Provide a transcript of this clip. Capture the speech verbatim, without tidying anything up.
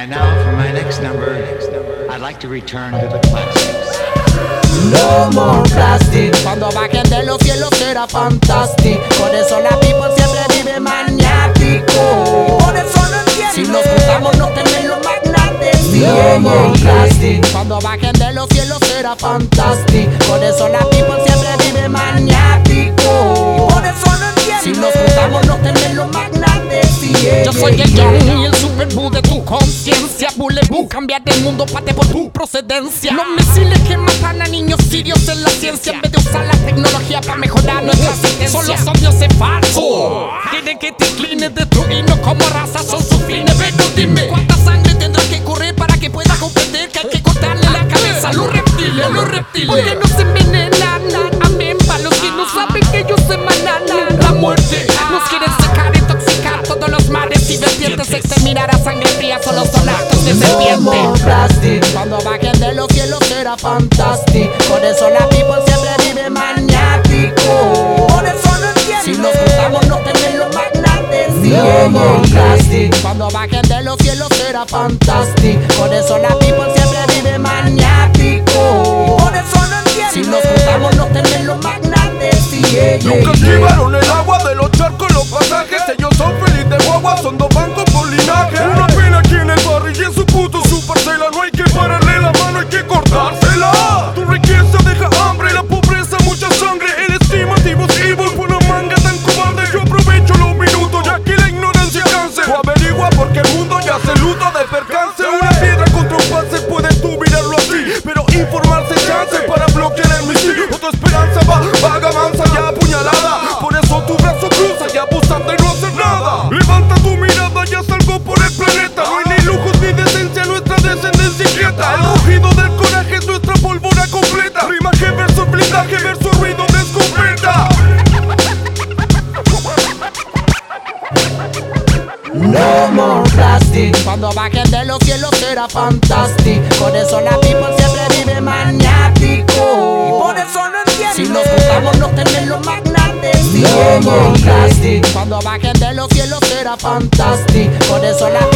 And now for my next number, I'd like to return to the classics. No more plastic. Cuando bajen de los cielos será fantástico. Por eso la people siempre vive maniático. Por eso no entiende. Si nos juntamos no temen los magnates. No more plastic. Cuando bajen de los cielos será fantástico. Por eso la people siempre vive maniático. Por eso no entiende. Si nos juntamos no temen los magnates. Yeah, yo soy el Young y el Super Boo de tu conciencia. Bulebú, cambiar el mundo pate por tu procedencia. Los misiles que matan a niños sirios en la ciencia, en vez de usar la tecnología para mejorar nuestra existencia. Son los odios es falso. Quieren que te inclines, destruirnos como raza son sus fines. Pero dime, ¿cuánta sangre tendrá que correr para que puedas comprender que hay que cortarle la cabeza a los reptiles, a los reptiles? Porque no se envenenan, amén. Para los que no saben que ellos se emanan la muerte. Nos quieren secar, intoxicar todos los mares y vertientes. Exterminar a sangre fría solo son actos de serpiente. Cuando bajen de los cielos será fantástico. Por eso la people siempre vive maniático. Por eso no entiende. Si nos juntamos no temen los magnates. No more plastic. Cuando bajen de los cielos será fantástico. Por eso la people siempre vive maniático. Por eso no entiende. Si nos juntamos no temen los magnates. Yeah, yeah, nunca yeah. esquivaron el agua de los charcos, los pasajes. Ellos son felices de guagua, son dos bancos por linaje. Una pena aquí en el barrio y en su puto su parcela. No hay que pararle la mano, hay que cortársela. Tu riqueza deja hambre, la pobreza mucha sangre. El estimativo es evil, por una manga tan cobarde. Yo aprovecho los minutos ya que la ignorancia canse. O averigua porque el mundo ya se luta de percance. Una piedra contra un pase puedes tú mirarlo así, pero informarse chance para bloquear el misil. O tu esperanza va, vaga, mansa, ya apuñalada. Por eso tu brazo cruza y abusando y no hacer nada. Levanta tu mirada, ya salgo por el planeta. No hay ni lujos ni decencia, nuestra descendencia inquieta. El rugido del coraje es nuestra pólvora completa. Rimaje verso blindaje verso ruido de escopeta. No more plastic. Cuando bajen de los cielos será fantástico. Por eso la people siempre vive maniático. Y por eso no entiende. Si nos juntamos no temen los magnates. No more plastic. Cuando bajen de los cielos será fantástico. Por eso la